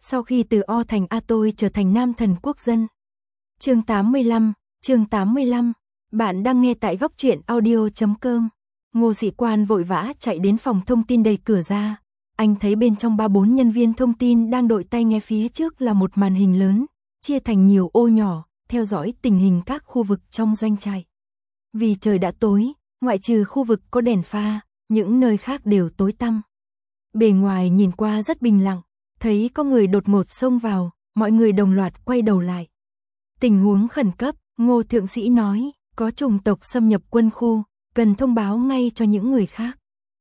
Sau khi từ O thành A tôi trở thành nam thần quốc dân. Chương 85, bạn đang nghe tại góc truyện audio.com. Ngô Sĩ Quan vội vã chạy đến phòng thông tin đẩy cửa ra. Anh thấy bên trong 3-4 nhân viên thông tin đang đội tai nghe, phía trước là một màn hình lớn, chia thành nhiều ô nhỏ, theo dõi tình hình các khu vực trong doanh trại. Vì trời đã tối, ngoại trừ khu vực có đèn pha, những nơi khác đều tối tăm. Bề ngoài nhìn qua rất bình lặng, thấy có người đột ngột xông vào, mọi người đồng loạt quay đầu lại. Tình huống khẩn cấp, Ngô Thượng Sĩ nói, có chủng tộc xâm nhập quân khu, cần thông báo ngay cho những người khác.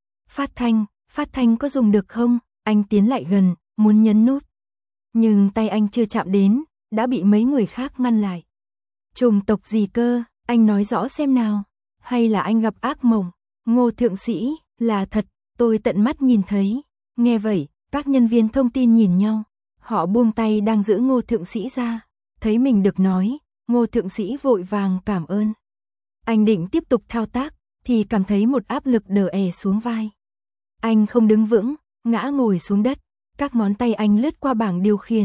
Phát thanh có dùng được không? Anh tiến lại gần, muốn nhấn nút. Nhưng tay anh chưa chạm đến, đã bị mấy người khác ngăn lại. Chủng tộc gì cơ? Anh nói rõ xem nào. Hay là anh gặp ác mộng? Ngô Thượng Sĩ, là thật, tôi tận mắt nhìn thấy. Nghe vậy, các nhân viên thông tin nhìn nhau. Họ buông tay đang giữ Ngô Thượng Sĩ ra. Thấy mình được nói, Ngô Thượng Sĩ vội vàng cảm ơn. Anh định tiếp tục thao tác, thì cảm thấy một áp lực đè xuống vai. Anh không đứng vững, ngã ngồi xuống đất. Các ngón tay anh lướt qua bảng điều khiển.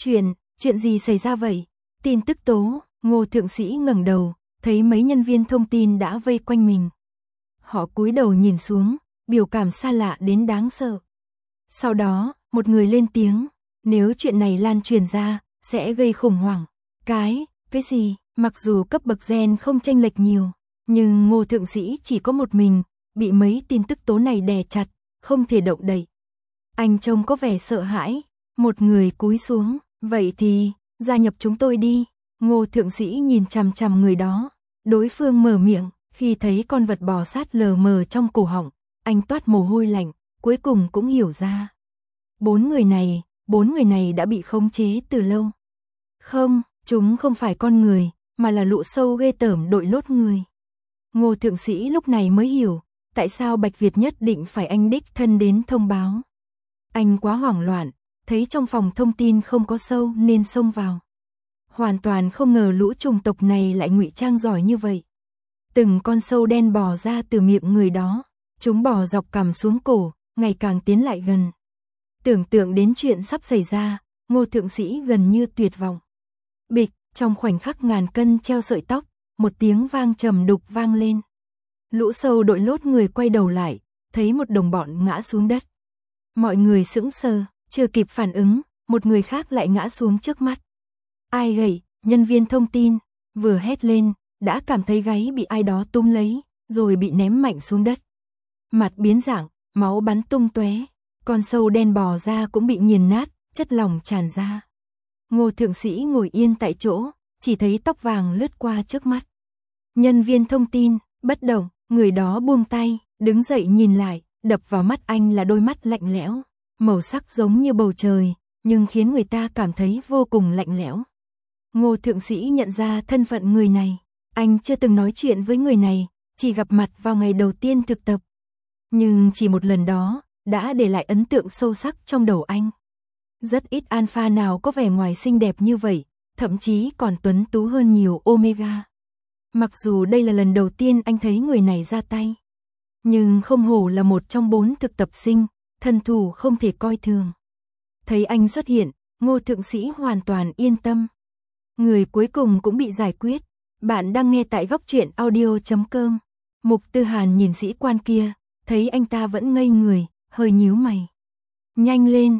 Chuyện gì xảy ra vậy? Tin tức tố. Ngô Thượng Sĩ ngẩng đầu, thấy mấy nhân viên thông tin đã vây quanh mình. Họ cúi đầu nhìn xuống, biểu cảm xa lạ đến đáng sợ. Sau đó, một người lên tiếng, nếu chuyện này lan truyền ra, sẽ gây khủng hoảng. Cái gì? Mặc dù cấp bậc gen không chênh lệch nhiều, nhưng Ngô Thượng Sĩ chỉ có một mình, bị mấy tin tức tố này đè chặt, không thể động đậy. Anh trông có vẻ sợ hãi, một người cúi xuống, vậy thì, gia nhập chúng tôi đi. Ngô Thượng Sĩ nhìn chằm chằm người đó, đối phương mở miệng, khi thấy con vật bò sát lờ mờ trong cổ họng, anh toát mồ hôi lạnh, cuối cùng cũng hiểu ra. Bốn người này đã bị khống chế từ lâu. Không, chúng không phải con người, mà là lũ sâu ghê tởm đội lốt người. Ngô Thượng Sĩ lúc này mới hiểu, tại sao Bạch Việt nhất định phải anh đích thân đến thông báo. Anh quá hoảng loạn, thấy trong phòng thông tin không có sâu nên xông vào. Hoàn toàn không ngờ lũ chủng tộc này lại ngụy trang giỏi như vậy. Từng con sâu đen bò ra từ miệng người đó, chúng bò dọc cằm xuống cổ, ngày càng tiến lại gần. Tưởng tượng đến chuyện sắp xảy ra, Ngô Thượng Sĩ gần như tuyệt vọng. Bịch, trong khoảnh khắc ngàn cân treo sợi tóc, một tiếng vang trầm đục vang lên. Lũ sâu đội lốt người quay đầu lại, thấy một đồng bọn ngã xuống đất. Mọi người sững sờ, chưa kịp phản ứng, một người khác lại ngã xuống trước mắt. Ai gầy, nhân viên thông tin, vừa hét lên, đã cảm thấy gáy bị ai đó túm lấy, rồi bị ném mạnh xuống đất. Mặt biến dạng, máu bắn tung tóe, con sâu đen bò ra cũng bị nghiền nát, chất lỏng tràn ra. Ngô Thượng Sĩ ngồi yên tại chỗ, chỉ thấy tóc vàng lướt qua trước mắt. Nhân viên thông tin, bất động, người đó buông tay, đứng dậy nhìn lại, đập vào mắt anh là đôi mắt lạnh lẽo, màu sắc giống như bầu trời, nhưng khiến người ta cảm thấy vô cùng lạnh lẽo. Ngô Thượng Sĩ nhận ra thân phận người này, anh chưa từng nói chuyện với người này, chỉ gặp mặt vào ngày đầu tiên thực tập. Nhưng chỉ một lần đó, đã để lại ấn tượng sâu sắc trong đầu anh. Rất ít alpha nào có vẻ ngoài xinh đẹp như vậy, thậm chí còn tuấn tú hơn nhiều omega. Mặc dù đây là lần đầu tiên anh thấy người này ra tay, nhưng không hổ là một trong 4 thực tập sinh, thân thủ không thể coi thường. Thấy anh xuất hiện, Ngô Thượng Sĩ hoàn toàn yên tâm. Người cuối cùng cũng bị giải quyết. Bạn đang nghe tại góc truyện audio.com. Mục Tư Hàn nhìn sĩ quan kia, thấy anh ta vẫn ngây người, hơi nhíu mày. Nhanh lên,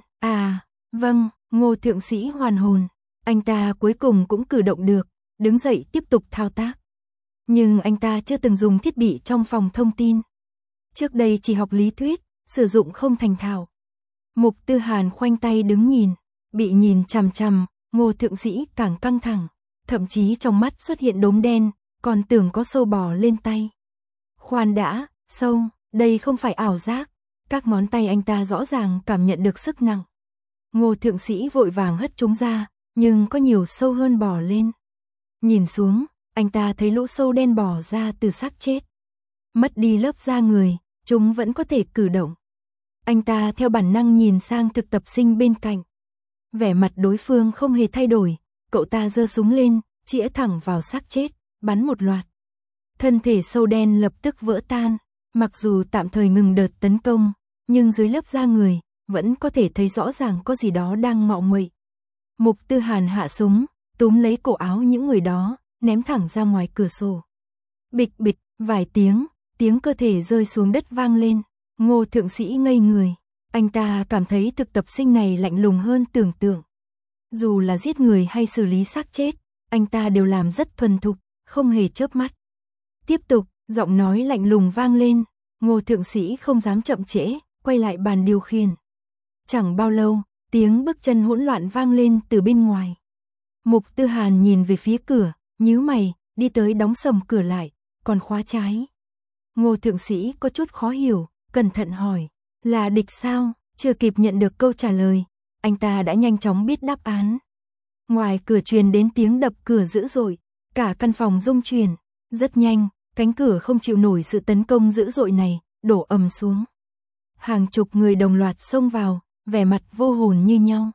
vâng, Ngô Thượng Sĩ hoàn hồn. Anh ta cuối cùng cũng cử động được, đứng dậy tiếp tục thao tác. Nhưng anh ta chưa từng dùng thiết bị trong phòng thông tin. Trước đây chỉ học lý thuyết, sử dụng không thành thạo. Mục Tư Hàn khoanh tay đứng nhìn, bị nhìn chằm chằm, Ngô Thượng Sĩ càng căng thẳng, thậm chí trong mắt xuất hiện đốm đen, còn tưởng có sâu bò lên tay. Khoan đã, sâu, đây không phải ảo giác, các ngón tay anh ta rõ ràng cảm nhận được sức nặng. Ngô Thượng Sĩ vội vàng hất chúng ra, nhưng có nhiều sâu hơn bò lên. Nhìn xuống, anh ta thấy lũ sâu đen bò ra từ xác chết. Mất đi lớp da người, chúng vẫn có thể cử động. Anh ta theo bản năng nhìn sang thực tập sinh bên cạnh. Vẻ mặt đối phương không hề thay đổi, cậu ta giơ súng lên, chĩa thẳng vào xác chết, bắn một loạt. Thân thể sâu đen lập tức vỡ tan, mặc dù tạm thời ngừng đợt tấn công, nhưng dưới lớp da người, vẫn có thể thấy rõ ràng có gì đó đang ngọ nguậy. Mục Tư Hàn hạ súng, túm lấy cổ áo những người đó, ném thẳng ra ngoài cửa sổ. Bịch bịch, vài tiếng cơ thể rơi xuống đất vang lên. Ngô Thượng Sĩ ngây người. Anh ta cảm thấy thực tập sinh này lạnh lùng hơn tưởng tượng. Dù là giết người hay xử lý xác chết, anh ta đều làm rất thuần thục, không hề chớp mắt. Tiếp tục, giọng nói lạnh lùng vang lên. Ngô Thượng Sĩ không dám chậm trễ, quay lại bàn điều khiển. Chẳng bao lâu, tiếng bước chân hỗn loạn vang lên từ bên ngoài. Mục Tư Hàn nhìn về phía cửa, nhíu mày, đi tới đóng sầm cửa lại, còn khóa trái. Ngô Thượng Sĩ có chút khó hiểu, cẩn thận hỏi, là địch sao? Chưa kịp nhận được câu trả lời, anh ta đã nhanh chóng biết đáp án. Ngoài cửa truyền đến tiếng đập cửa dữ dội, cả căn phòng rung chuyển. Rất nhanh, cánh cửa không chịu nổi sự tấn công dữ dội này, đổ ầm xuống. Hàng chục người đồng loạt xông vào, vẻ mặt vô hồn như nhau.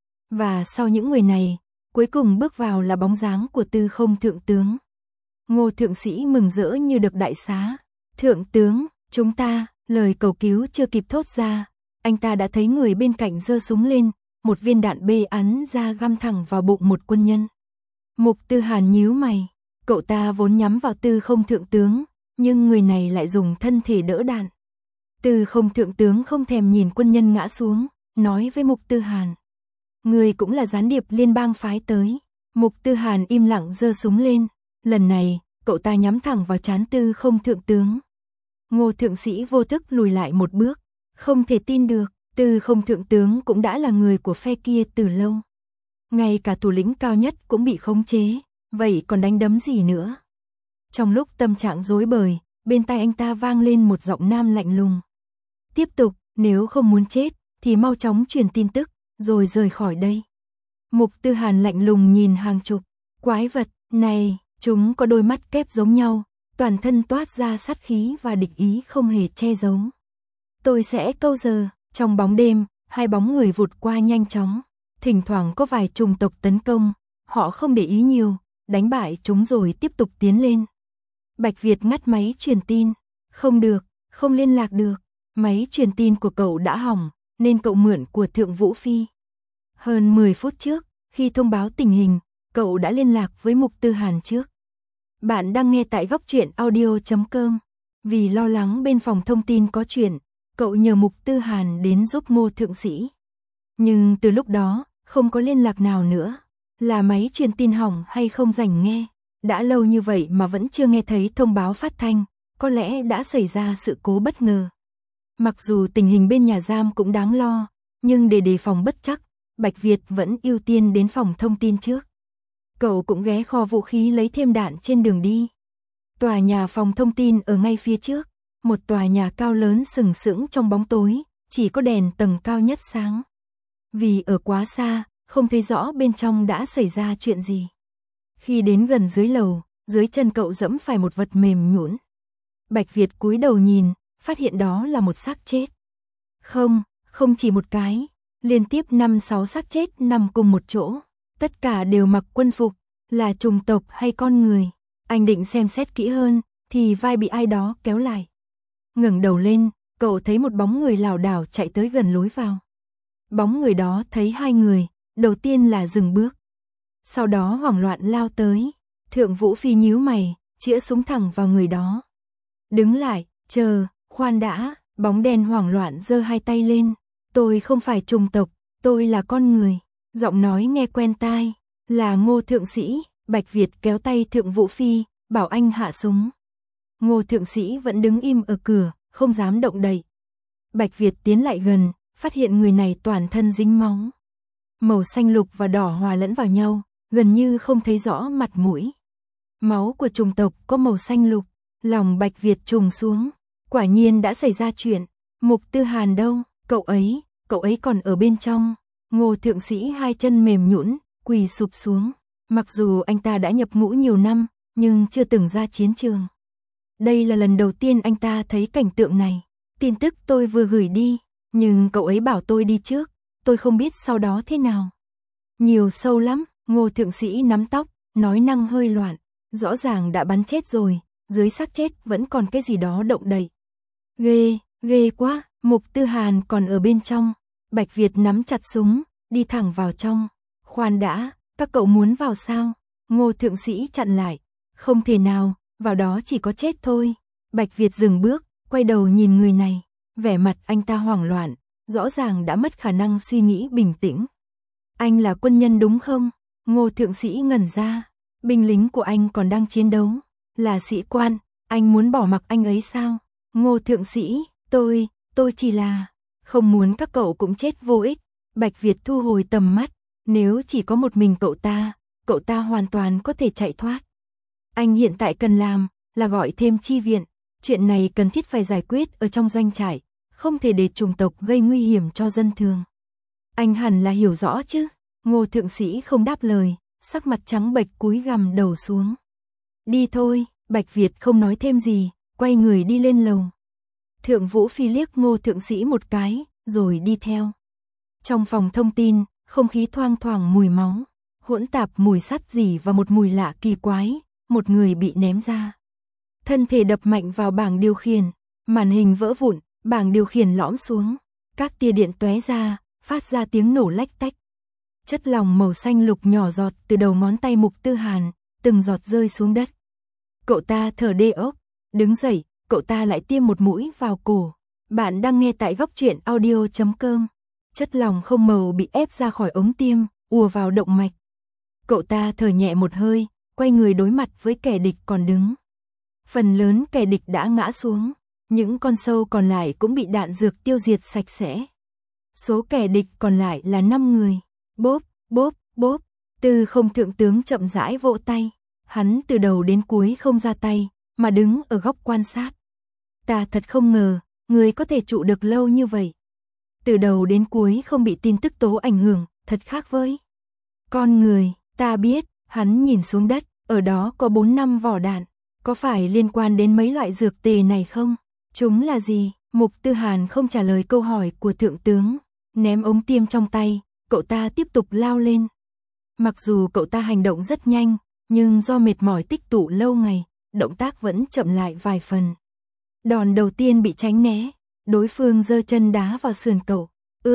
Và sau những người này, cuối cùng bước vào là bóng dáng của Tư Không Thượng tướng. Ngô Thượng Sĩ mừng rỡ như được đại xá. Thượng tướng, chúng ta, lời cầu cứu chưa kịp thốt ra, anh ta đã thấy người bên cạnh giơ súng lên, một viên đạn bê ắn ra găm thẳng vào bụng một quân nhân. Mục Tư Hàn nhíu mày, cậu ta vốn nhắm vào Tư Không Thượng tướng, nhưng người này lại dùng thân thể đỡ đạn. Tư Không Thượng tướng không thèm nhìn quân nhân ngã xuống, nói với Mục Tư Hàn. Người cũng là gián điệp liên bang phái tới. Mục Tư Hàn im lặng giơ súng lên, lần này, cậu ta nhắm thẳng vào trán Tư Không Thượng tướng. Ngô Thượng Sĩ vô thức lùi lại một bước, không thể tin được, Tư Không Thượng tướng cũng đã là người của phe kia từ lâu. Ngay cả thủ lĩnh cao nhất cũng bị khống chế, vậy còn đánh đấm gì nữa? Trong lúc tâm trạng rối bời, bên tai anh ta vang lên một giọng nam lạnh lùng. Tiếp tục, nếu không muốn chết, thì mau chóng truyền tin tức, rồi rời khỏi đây. Mục Tư Hàn lạnh lùng nhìn hàng chục quái vật này, chúng có đôi mắt kép giống nhau, toàn thân toát ra sát khí và địch ý không hề che giấu. Tôi sẽ câu giờ, trong bóng đêm, hai bóng người vụt qua nhanh chóng, thỉnh thoảng có vài chủng tộc tấn công, họ không để ý nhiều, đánh bại chúng rồi tiếp tục tiến lên. Bạch Việt ngắt máy truyền tin, không được, không liên lạc được, máy truyền tin của cậu đã hỏng, nên cậu mượn của Thượng Vũ Phi. Hơn 10 phút trước, khi thông báo tình hình, cậu đã liên lạc với Mục Tư Hàn trước. Bạn đang nghe tại góc truyện audio.com. Vì lo lắng bên phòng thông tin có chuyện, cậu nhờ Mục Tư Hàn đến giúp Ngô Thượng Sĩ. Nhưng từ lúc đó, không có liên lạc nào nữa. Là máy truyền tin hỏng hay không rảnh nghe? Đã lâu như vậy mà vẫn chưa nghe thấy thông báo phát thanh, có lẽ đã xảy ra sự cố bất ngờ. Mặc dù tình hình bên nhà giam cũng đáng lo, nhưng để đề phòng bất trắc, Bạch Việt vẫn ưu tiên đến phòng thông tin trước. Cậu cũng ghé kho vũ khí lấy thêm đạn trên đường đi. Tòa nhà phòng thông tin ở ngay phía trước, một tòa nhà cao lớn sừng sững trong bóng tối, chỉ có đèn tầng cao nhất sáng. Vì ở quá xa, không thấy rõ bên trong đã xảy ra chuyện gì. Khi đến gần dưới lầu, dưới chân cậu dẫm phải một vật mềm nhũn. Bạch Việt cúi đầu nhìn, phát hiện đó là một xác chết. Không chỉ một cái, liên tiếp 5-6 xác chết nằm cùng một chỗ. Tất cả đều mặc quân phục, là chủng tộc hay con người. Anh định xem xét kỹ hơn, thì vai bị ai đó kéo lại. Ngẩng đầu lên, cậu thấy một bóng người lảo đảo chạy tới gần lối vào. Bóng người đó thấy hai người, đầu tiên là dừng bước. Sau đó hoảng loạn lao tới. Thượng Vũ Phi nhíu mày, chĩa súng thẳng vào người đó. Đứng lại, chờ, khoan đã, bóng đen hoảng loạn giơ hai tay lên. Tôi không phải chủng tộc, tôi là con người. Giọng nói nghe quen tai, là Ngô Thượng Sĩ. Bạch Việt kéo tay Thượng Vũ Phi, bảo anh hạ súng. Ngô Thượng Sĩ vẫn đứng im ở cửa, không dám động đậy. Bạch Việt tiến lại gần, phát hiện người này toàn thân dính máu. Màu xanh lục và đỏ hòa lẫn vào nhau, gần như không thấy rõ mặt mũi. Máu của chủng tộc có màu xanh lục, lòng Bạch Việt trùng xuống. Quả nhiên đã xảy ra chuyện. Mục Tư Hàn đâu? Cậu ấy còn ở bên trong. Ngô Thượng Sĩ hai chân mềm nhũn, quỳ sụp xuống. Mặc dù anh ta đã nhập ngũ nhiều năm, nhưng chưa từng ra chiến trường. Đây là lần đầu tiên anh ta thấy cảnh tượng này. Tin tức tôi vừa gửi đi, nhưng cậu ấy bảo tôi đi trước, tôi không biết sau đó thế nào. Nhiều sâu lắm, Ngô Thượng Sĩ nắm tóc, nói năng hơi loạn. Rõ ràng đã bắn chết rồi, dưới xác chết vẫn còn cái gì đó động đậy. Ghê quá, Mục Tư Hàn còn ở bên trong. Bạch Việt nắm chặt súng, đi thẳng vào trong. Khoan đã, các cậu muốn vào sao? Ngô thượng sĩ chặn lại. Không thể nào, vào đó chỉ có chết thôi. Bạch Việt dừng bước, quay đầu nhìn người này. Vẻ mặt anh ta hoảng loạn, rõ ràng đã mất khả năng suy nghĩ bình tĩnh. Anh là quân nhân đúng không? Ngô thượng sĩ ngẩn ra. Binh lính của anh còn đang chiến đấu. Là sĩ quan, anh muốn bỏ mặc anh ấy sao? Ngô thượng sĩ, tôi chỉ là không muốn các cậu cũng chết vô ích. Bạch Việt thu hồi tầm mắt. Nếu chỉ có một mình cậu ta hoàn toàn có thể chạy thoát. Anh hiện tại cần làm là gọi thêm chi viện. Chuyện này cần thiết phải giải quyết ở trong doanh trại, không thể để chủng tộc gây nguy hiểm cho dân thường. Anh hẳn là hiểu rõ chứ? Ngô thượng sĩ không đáp lời, sắc mặt trắng bệch cúi gằm đầu xuống. Đi thôi, Bạch Việt không nói thêm gì, quay người đi lên lầu. Thượng Vũ Phi liếc Ngô thượng sĩ một cái, rồi đi theo. Trong phòng thông tin, không khí thoang thoảng mùi máu, hỗn tạp mùi sắt rỉ và một mùi lạ kỳ quái, một người bị ném ra. Thân thể đập mạnh vào bảng điều khiển, màn hình vỡ vụn, bảng điều khiển lõm xuống, các tia điện tóe ra, phát ra tiếng nổ lách tách. Chất lỏng màu xanh lục nhỏ giọt từ đầu ngón tay Mục Tư Hàn, từng giọt rơi xuống đất. Cậu ta thở đê ốc, đứng dậy, cậu ta lại tiêm một mũi vào cổ. Bạn đang nghe tại góc truyện audio.com. Chất lỏng không màu bị ép ra khỏi ống tiêm, ùa vào động mạch. Cậu ta thở nhẹ một hơi, quay người đối mặt với kẻ địch còn đứng. Phần lớn kẻ địch đã ngã xuống, những con sâu còn lại cũng bị đạn dược tiêu diệt sạch sẽ. Số kẻ địch còn lại là 5 người. Bốp, bốp, bốp. Tư Không thượng tướng chậm rãi vỗ tay. Hắn từ đầu đến cuối không ra tay, mà đứng ở góc quan sát. Ta thật không ngờ, người có thể trụ được lâu như vậy. Từ đầu đến cuối không bị tin tức tố ảnh hưởng, thật khác với con người. Ta biết, hắn nhìn xuống đất, ở đó có 4-5 vỏ đạn. Có phải liên quan đến mấy loại dược tề này không? Chúng là gì? Mục Tư Hàn không trả lời câu hỏi của thượng tướng. Ném ống tiêm trong tay, cậu ta tiếp tục lao lên. Mặc dù cậu ta hành động rất nhanh, nhưng do mệt mỏi tích tụ lâu ngày, động tác vẫn chậm lại vài phần. Đòn đầu tiên bị tránh né, đối phương giơ chân đá vào sườn cậu.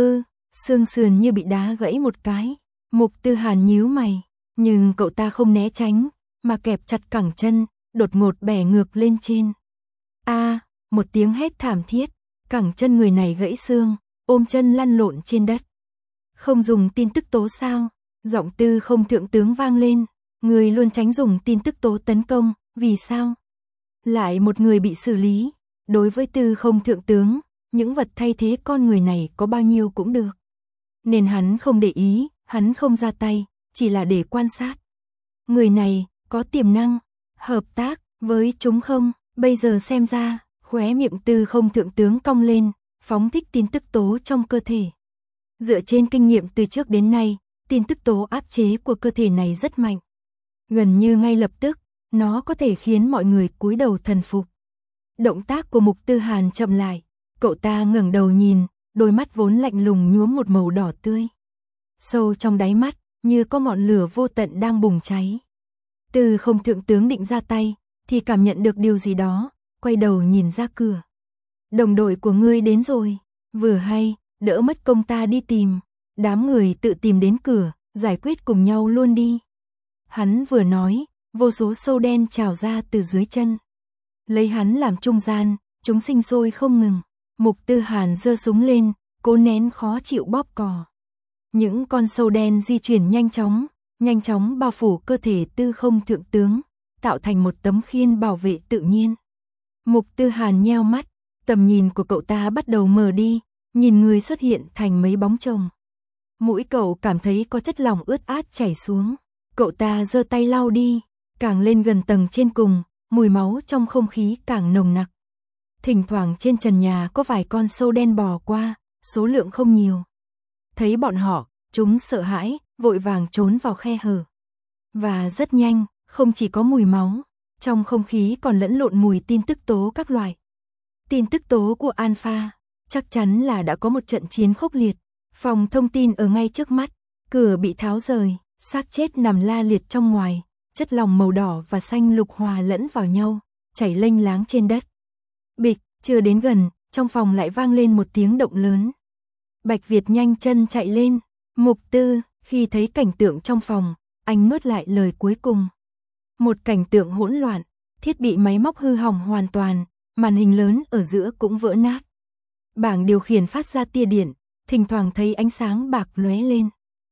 Xương sườn như bị đá gãy một cái. Mục Tư Hàn nhíu mày, nhưng cậu ta không né tránh, mà kẹp chặt cẳng chân, đột ngột bẻ ngược lên trên. Một tiếng hét thảm thiết, cẳng chân người này gãy xương, ôm chân lăn lộn trên đất. Không dùng tin tức tố sao? Giọng Tư Không thượng tướng vang lên. Người luôn tránh dùng tin tức tố tấn công, vì sao? Lại một người bị xử lý. Đối với Tư Không thượng tướng, những vật thay thế con người này có bao nhiêu cũng được. Nên hắn không để ý, hắn không ra tay, chỉ là để quan sát. Người này có tiềm năng hợp tác với chúng không? Bây giờ xem ra, khóe miệng Tư Không thượng tướng cong lên, phóng thích tin tức tố trong cơ thể. Dựa trên kinh nghiệm từ trước đến nay, tin tức tố áp chế của cơ thể này rất mạnh. Gần như ngay lập tức, nó có thể khiến mọi người cúi đầu thần phục. Động tác của Mục Tư Hàn chậm lại, cậu ta ngẩng đầu nhìn, đôi mắt vốn lạnh lùng nhuốm một màu đỏ tươi. Sâu trong đáy mắt, như có ngọn lửa vô tận đang bùng cháy. Tư Không thượng tướng định ra tay, thì cảm nhận được điều gì đó, quay đầu nhìn ra cửa. Đồng đội của ngươi đến rồi, vừa hay, đỡ mất công ta đi tìm. Đám người tự tìm đến cửa, giải quyết cùng nhau luôn đi. Hắn vừa nói, vô số sâu đen trào ra từ dưới chân. Lấy hắn làm trung gian, chúng sinh sôi không ngừng. Mục Tư Hàn giơ súng lên, cố nén khó chịu bóp cò. Những con sâu đen di chuyển nhanh chóng bao phủ cơ thể Tư Không thượng tướng, tạo thành một tấm khiên bảo vệ tự nhiên. Mục Tư Hàn nheo mắt, tầm nhìn của cậu ta bắt đầu mờ đi, nhìn người xuất hiện thành mấy bóng chồng. Mũi cậu cảm thấy có chất lỏng ướt át chảy xuống. Cậu ta giơ tay lau đi, càng lên gần tầng trên cùng, mùi máu trong không khí càng nồng nặc. Thỉnh thoảng trên trần nhà có vài con sâu đen bò qua, số lượng không nhiều. Thấy bọn họ, chúng sợ hãi, vội vàng trốn vào khe hở. Và rất nhanh, không chỉ có mùi máu, trong không khí còn lẫn lộn mùi tin tức tố các loại. Tin tức tố của Alpha, chắc chắn là đã có một trận chiến khốc liệt. Phòng thông tin ở ngay trước mắt, cửa bị tháo rời, xác chết nằm la liệt trong ngoài, chất lỏng màu đỏ và xanh lục hòa lẫn vào nhau, chảy lênh láng trên đất. Bịch, chưa đến gần, trong phòng lại vang lên một tiếng động lớn. Bạch Việt nhanh chân chạy lên. Mục Tư, khi thấy cảnh tượng trong phòng, anh nuốt lại lời cuối cùng. Một cảnh tượng hỗn loạn, thiết bị máy móc hư hỏng hoàn toàn, màn hình lớn ở giữa cũng vỡ nát. Bảng điều khiển phát ra tia điện, thỉnh thoảng thấy ánh sáng bạc lóe lên.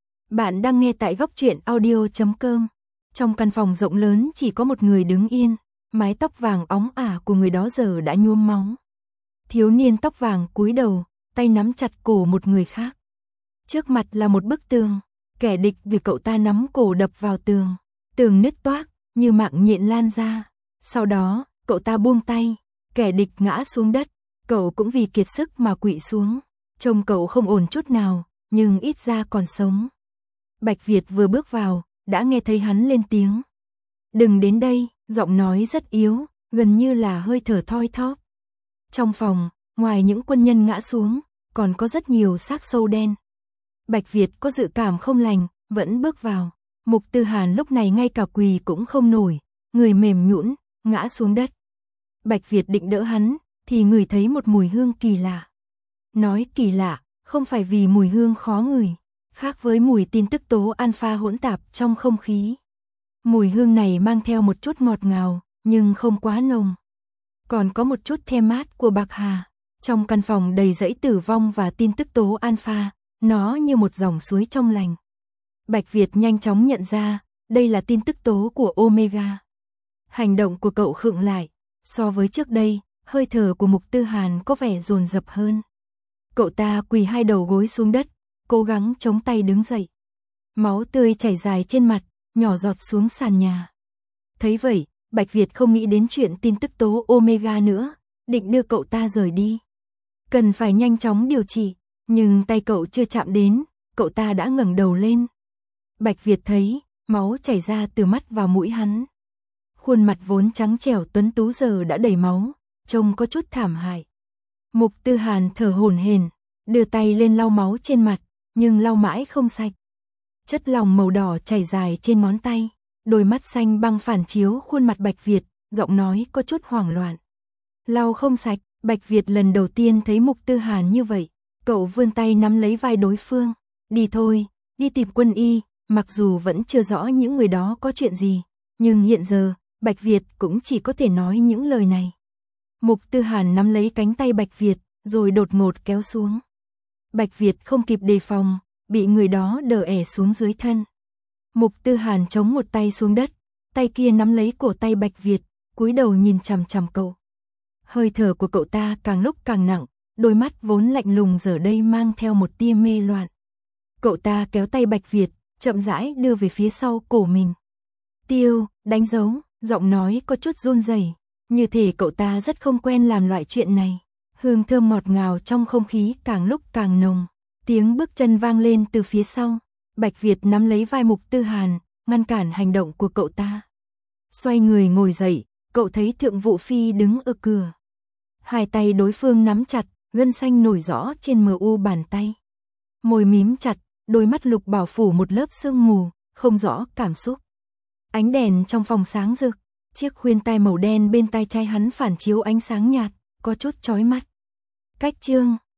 Bạn đang nghe tại góc truyện audio.com. Trong căn phòng rộng lớn chỉ có một người đứng yên, mái tóc vàng óng ả của người đó giờ đã nhuốm máu. Thiếu niên tóc vàng cúi đầu, tay nắm chặt cổ một người khác. Trước mặt là một bức tường, kẻ địch vì cậu ta nắm cổ đập vào tường. Tường nứt toác, như mạng nhện lan ra. Sau đó, cậu ta buông tay, kẻ địch ngã xuống đất, cậu cũng vì kiệt sức mà quỵ xuống. Trông cậu không ổn chút nào, nhưng ít ra còn sống. Bạch Việt vừa bước vào, đã nghe thấy hắn lên tiếng. Đừng đến đây, giọng nói rất yếu, gần như là hơi thở thoi thóp. Trong phòng, ngoài những quân nhân ngã xuống, còn có rất nhiều xác sâu đen. Bạch Việt có dự cảm không lành, vẫn bước vào. Mục Tư Hàn lúc này ngay cả quỳ cũng không nổi, người mềm nhũn, ngã xuống đất. Bạch Việt định đỡ hắn, thì ngửi thấy một mùi hương kỳ lạ. Nói kỳ lạ, không phải vì mùi hương khó ngửi, khác với mùi tin tức tố alpha hỗn tạp trong không khí. Mùi hương này mang theo một chút ngọt ngào, nhưng không quá nồng. Còn có một chút the mát của bạc hà. Trong căn phòng đầy rẫy tử vong và tin tức tố alpha, nó như một dòng suối trong lành. Bạch Việt nhanh chóng nhận ra, đây là tin tức tố của Omega. Hành động của cậu khựng lại, so với trước đây, hơi thở của Mục Tư Hàn có vẻ dồn dập hơn. Cậu ta quỳ hai đầu gối xuống đất, cố gắng chống tay đứng dậy. Máu tươi chảy dài trên mặt, nhỏ giọt xuống sàn nhà. Thấy vậy, Bạch Việt không nghĩ đến chuyện tin tức tố Omega nữa, định đưa cậu ta rời đi. Cần phải nhanh chóng điều trị, nhưng tay cậu chưa chạm đến, cậu ta đã ngẩng đầu lên. Bạch Việt thấy, máu chảy ra từ mắt vào mũi hắn. Khuôn mặt vốn trắng trẻo tuấn tú giờ đã đầy máu, trông có chút thảm hại. Mục Tư Hàn thở hổn hển, đưa tay lên lau máu trên mặt, nhưng lau mãi không sạch. Chất lỏng màu đỏ chảy dài trên ngón tay, đôi mắt xanh băng phản chiếu khuôn mặt Bạch Việt, giọng nói có chút hoảng loạn. Lau không sạch, Bạch Việt lần đầu tiên thấy Mục Tư Hàn như vậy, cậu vươn tay nắm lấy vai đối phương. Đi thôi, đi tìm quân y, mặc dù vẫn chưa rõ những người đó có chuyện gì, nhưng hiện giờ, Bạch Việt cũng chỉ có thể nói những lời này. Mục Tư Hàn nắm lấy cánh tay Bạch Việt, rồi đột ngột kéo xuống. Bạch Việt không kịp đề phòng, bị người đó đè ẻ xuống dưới thân. Mục Tư Hàn chống một tay xuống đất, tay kia nắm lấy cổ tay Bạch Việt, cúi đầu nhìn chằm chằm cậu. Hơi thở của cậu ta càng lúc càng nặng, đôi mắt vốn lạnh lùng giờ đây mang theo một tia mê loạn. Cậu ta kéo tay Bạch Việt, chậm rãi đưa về phía sau cổ mình. Tiêu, đánh dấu, giọng nói có chút run rẩy, như thể cậu ta rất không quen làm loại chuyện này. Hương thơm ngọt ngào trong không khí càng lúc càng nồng. Tiếng bước chân vang lên từ phía sau. Bạch Việt nắm lấy vai Mục Tư Hàn, ngăn cản hành động của cậu ta. Xoay người ngồi dậy, cậu thấy Thượng Vũ Phi đứng ở cửa. Hai tay đối phương nắm chặt, gân xanh nổi rõ trên mờ u bàn tay. Môi mím chặt, đôi mắt lục bảo phủ một lớp sương mù, không rõ cảm xúc. Ánh đèn trong phòng sáng rực, chiếc khuyên tai màu đen bên tai trai hắn phản chiếu ánh sáng nhạt, có chút chói mắt. Cách chương